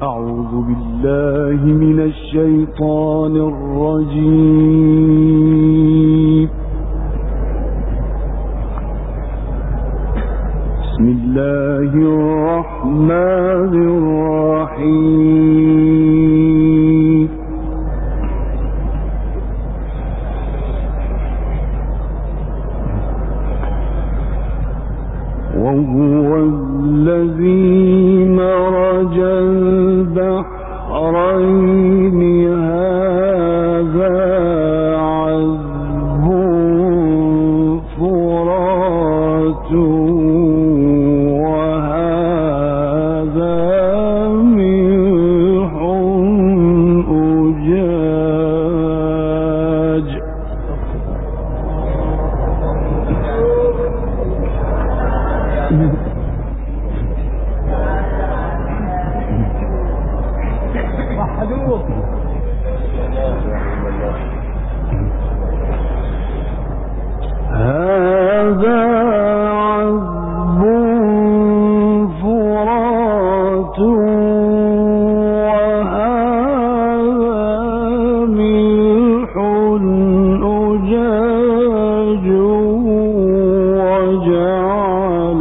أعوذ بالله من الشيطان الرجيم. بسم الله الرحمن الرحيم. وهو الذي مرج البحرين هذا عذب فرات وهذا ملح أجاج. هذا عذب فرات وهذا ملح أجاج وجعل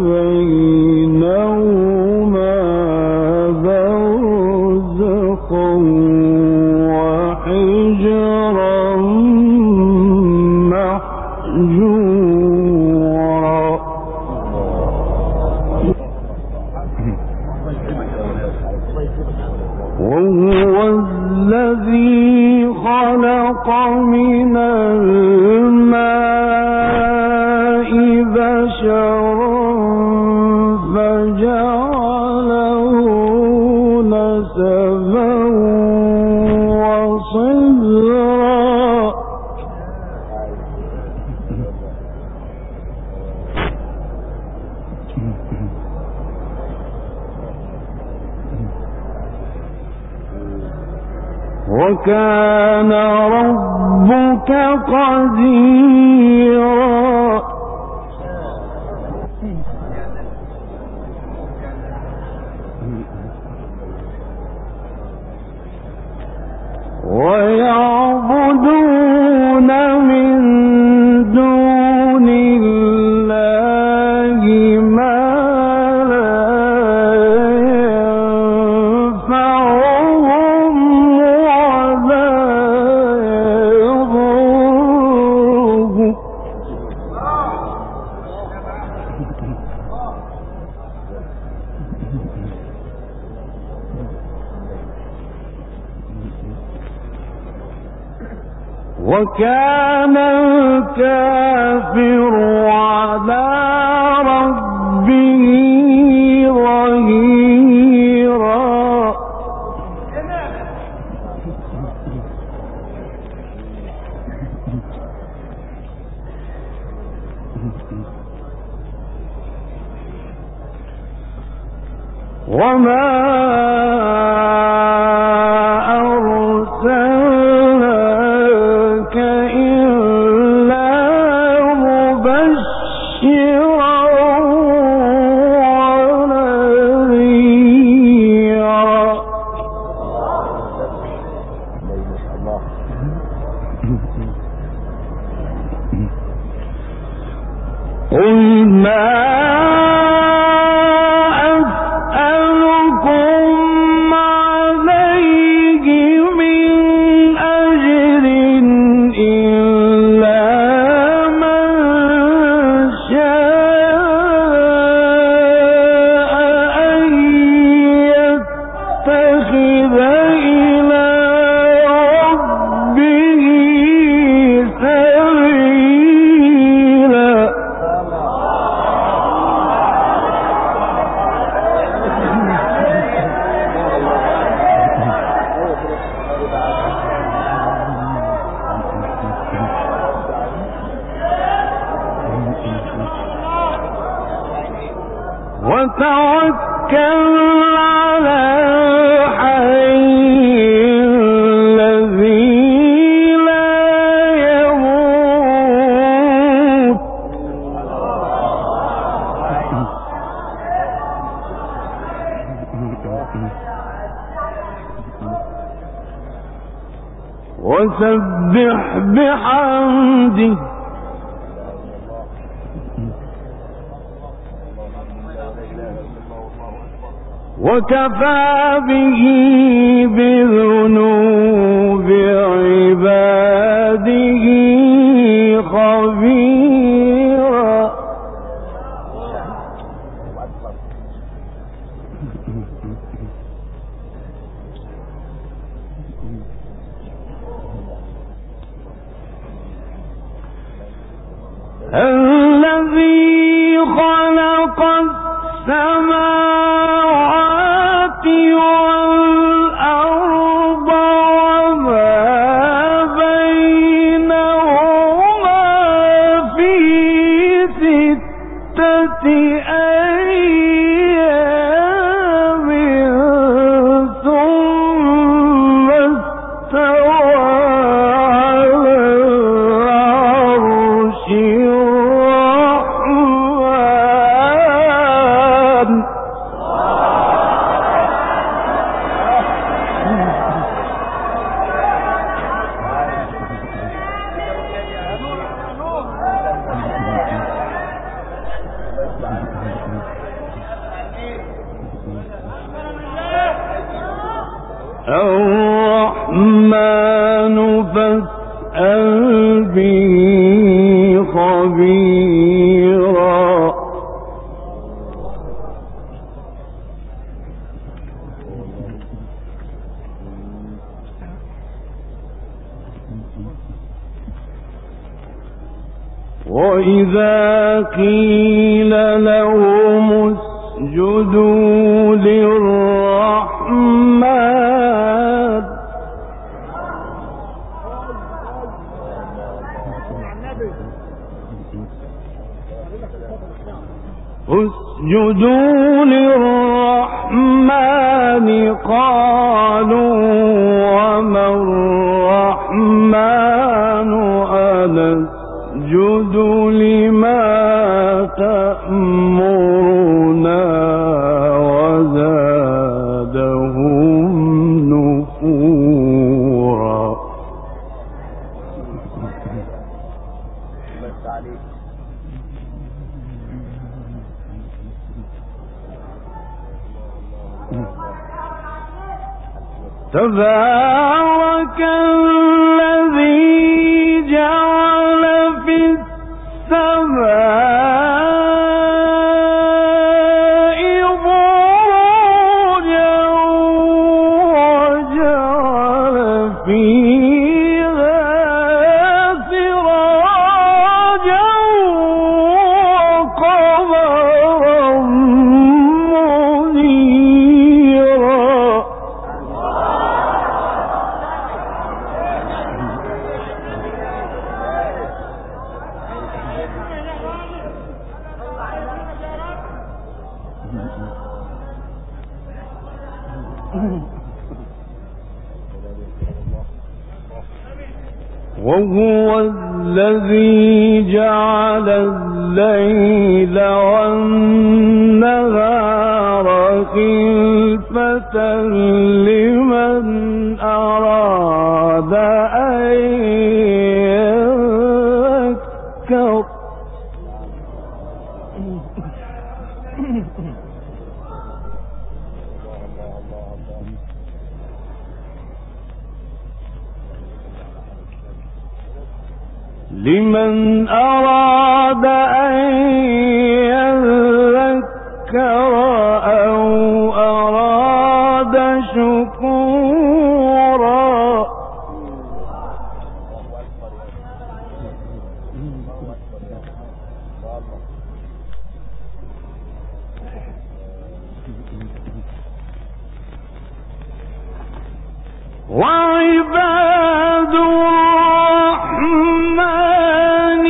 بينهما برزخا وحجرا محجورا. وهو الذي خلق من الماء بشرا فجعله نسبا وصهرا. وكان ربك قديرا. ويعبدون من دون الله ما لا ينفعهم ولا يضرهم. وكان الكافر على ربه ظهيرا. وما أرسلناك إلا مبشرا ونذيرا. قل ما وتوكل على الحي الذي لا يموت. وسبح بحمده وكفى به بذنوب عباده خبيرا. الذي خلق السماوات والأرض وما بينهما في 6 أيام ثم استوى على العرش الرحمن فاسأل به خبيرا. وإذا قيل لهم اسجدوا للرحمن قالوا وما الرحمن أنسجد لما تأمرنا وزادهم نفورا. تبارك الذي جعل في السماء بروجا وجعل فيها سراجا وقمرا منيرا. وهو الذي جعل الليل والنهار خلفة لمن أراد أن يذكر. لمن أراد أن يذكر أو أراد شكورا. وعباد الرحمن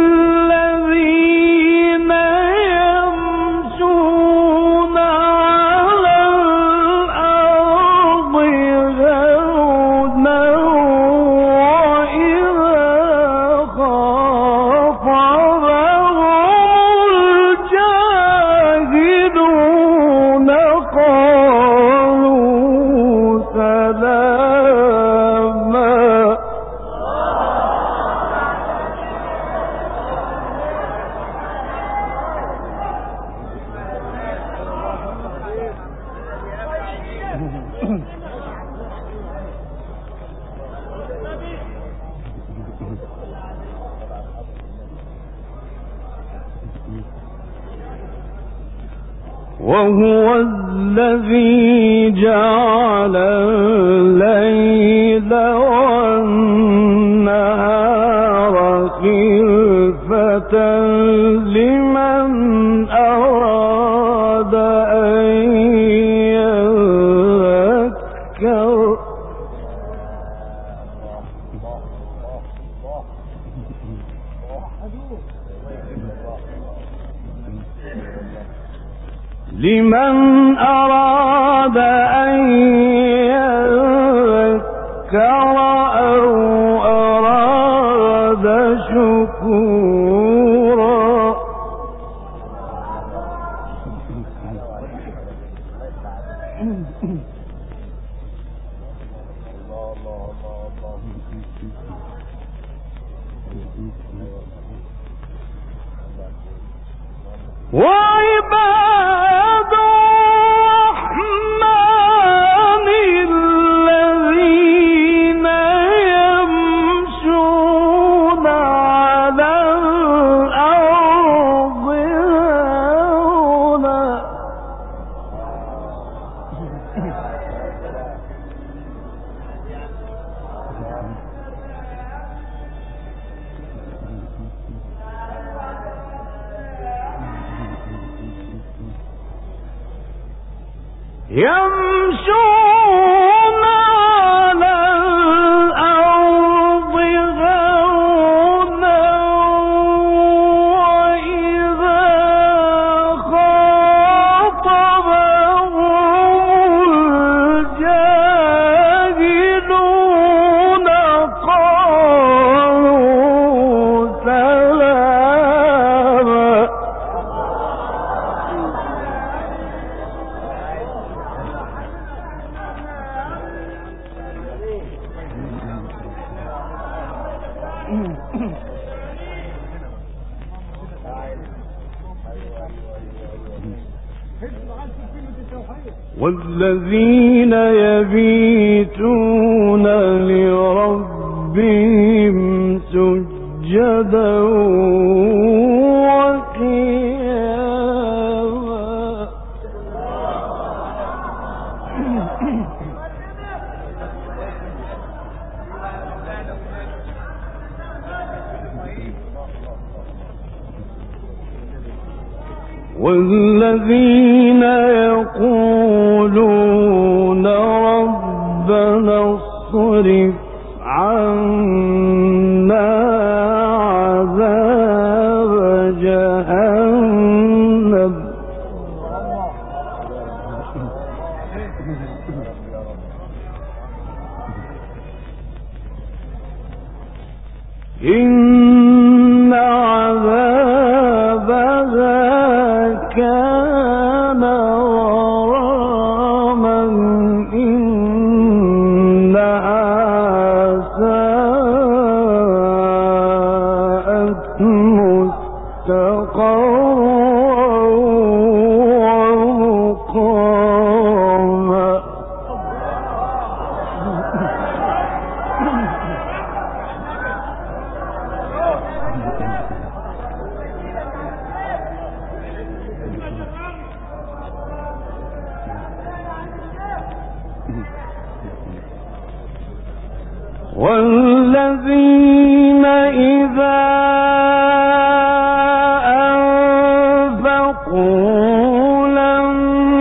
الذين يمشون على الأرض هونا وإذا خاطبهم الجاهلون قالوا سلاما. وهو الذي جعل الليل والنهار خلفة لمن أراد أن يذكر أو أراد شكورا. وعباد الرحمن الذين يمشون على الأرض هونا يمشون على الأرض هونا وإذا خاطبهم الجاهلون قالوا سلاما. والذين يبيتون لربهم سجدا وقياما. والذين يقولون ربنا اصرف عنا عذاب جهنم إن عذابها كان غراما إنها ساءت مستقرا ومقاما. والذين إذا أنفقوا لم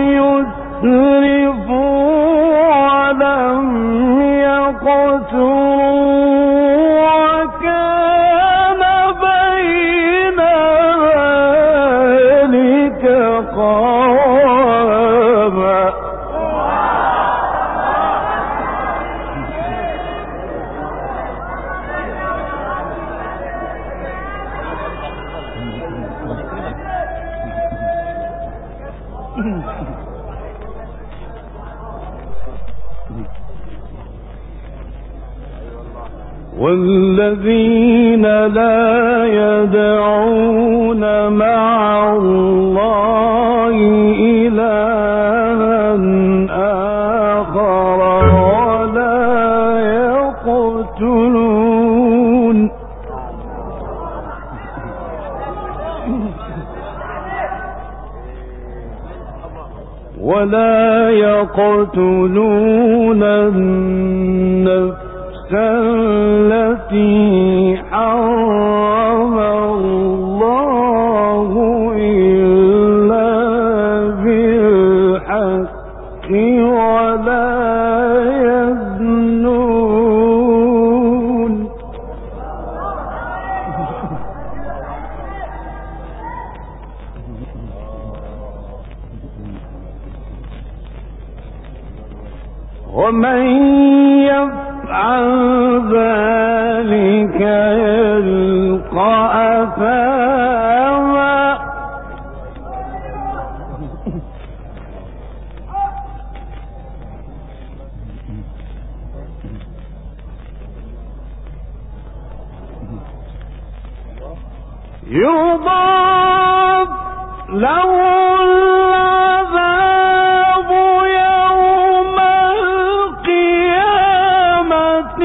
يسرفوا ولم يقتروا وكان بين ذلك قواما. والذين لا يدعون مع الله إلها آخر ولا يقتلون ولا يقتلون النفس التي حرم الله إلا بالحق ولا يزنون. ومن يفعل ذلك يلقى أثاما. يضاعف له العذاب يوم القيامة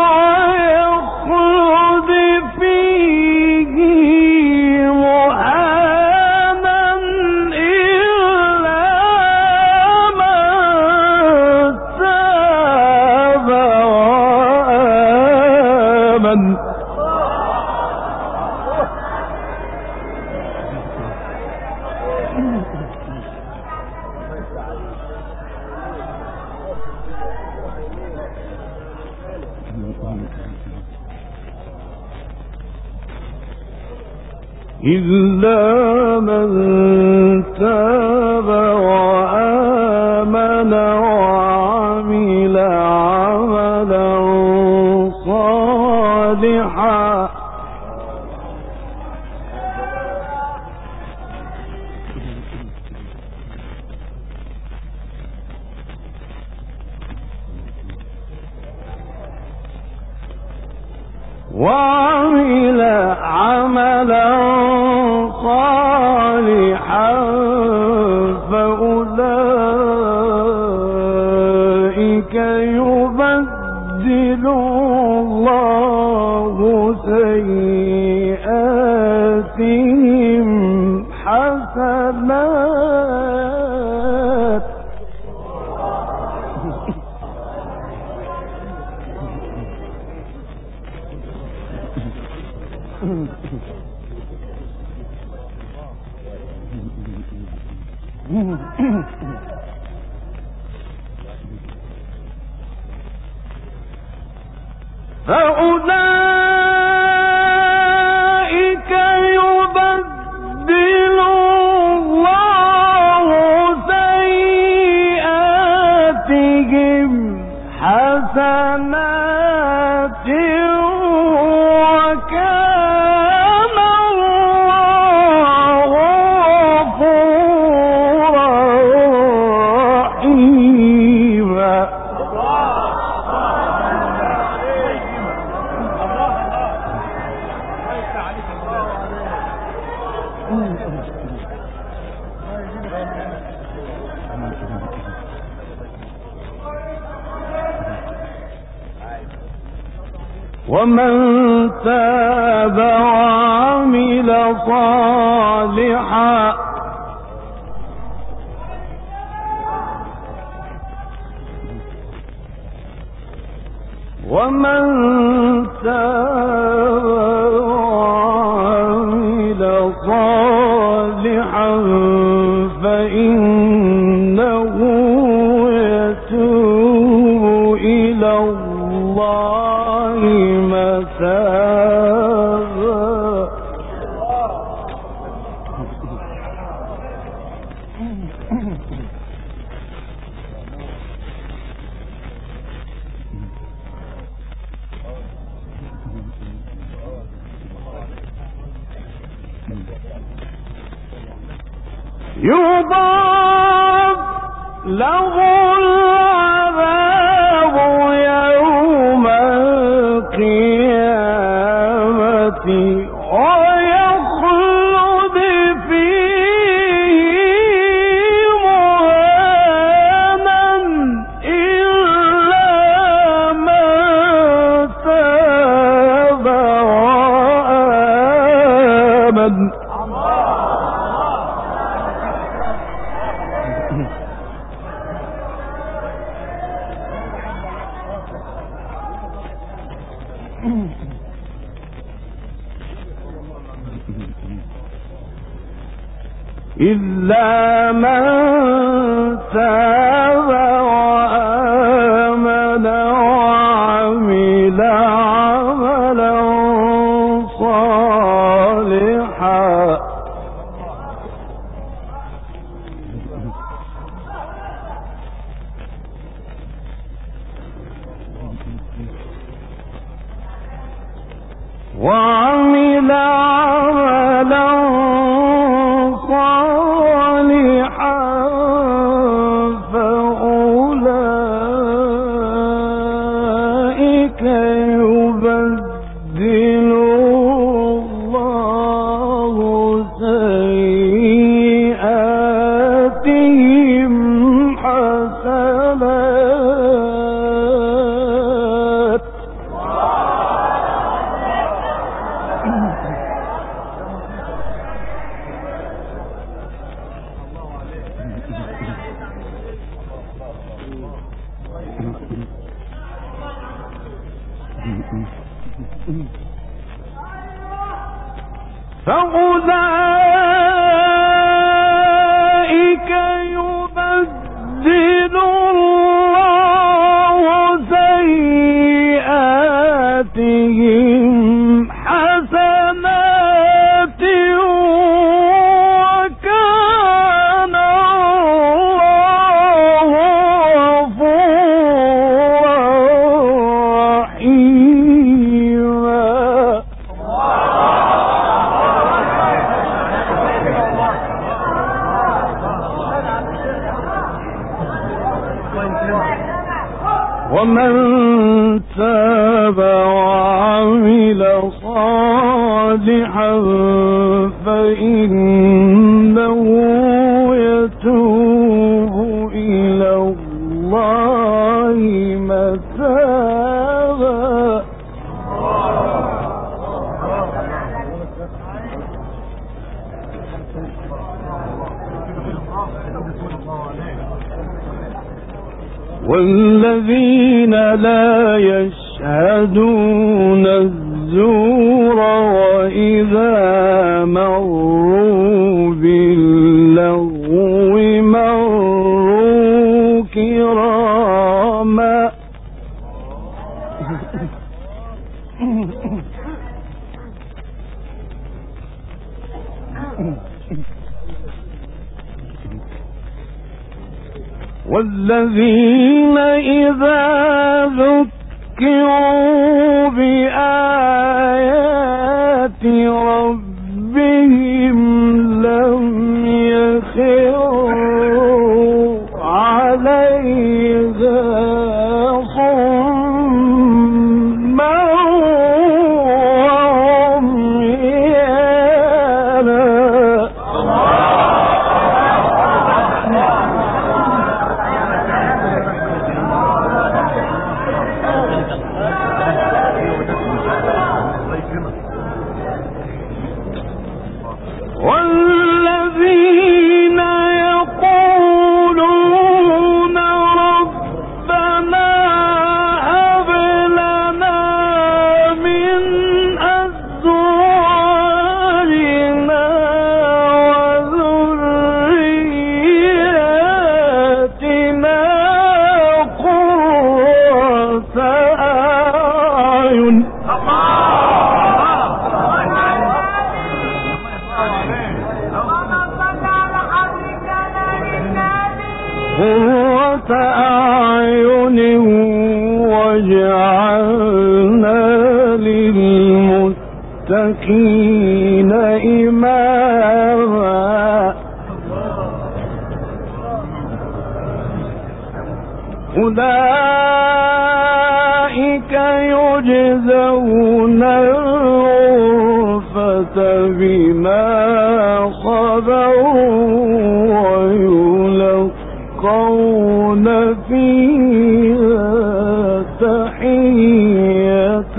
ويخلد فيه مهانا إلا من تاب وآمن. إلا من تاب وآمن وعمل عملا صالحا فأولئك يبدل الله سيئاتهم حسنات. فأولئك يبدل الله سيئاتهم حسنات وكان الله غفورا رحيما. ومن تاب وعمل صالحا فإنه يتوب إلى الله متابا. يضاعف له العذاب يوم القيامة ويخلد فيه مهانا إلا من تاب وآمن. إلا من تاب وآمن وعمل عملا صالحا وعمل عملا صالحا فأولئك يبدل الله سيئاتهم حسنات فأولئك يبدل الله سيئاتهم حسنات وكان الله غفورا رحيما ومن تاب وعمل صالحا فإنه يتوب إلى الله متابا والذين لا يشهدون الزور وإذا مروا باللغو مروا كراما والذين إذا ذكروا بآيات ربهم لم يخروا عليها صما وعميانا والذين يقولون ربنا هب لنا من أزواجنا وذرياتنا قرة أعين قرة أعين واجعلنا للمتقين إماما أولئك يجزون الغرفة بما صبروا ويلقون فيها تحية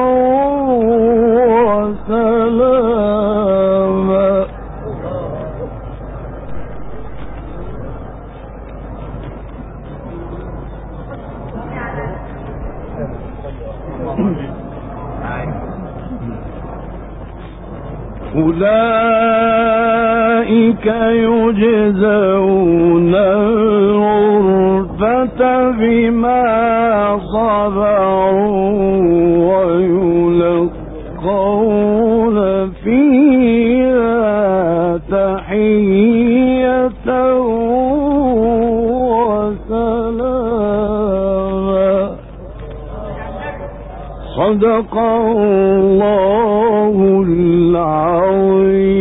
وسلاما أولئك أولئك يجزون الغرفة بما صبروا ويلقون فيها تحية وسلاما. صدق الله العظيم.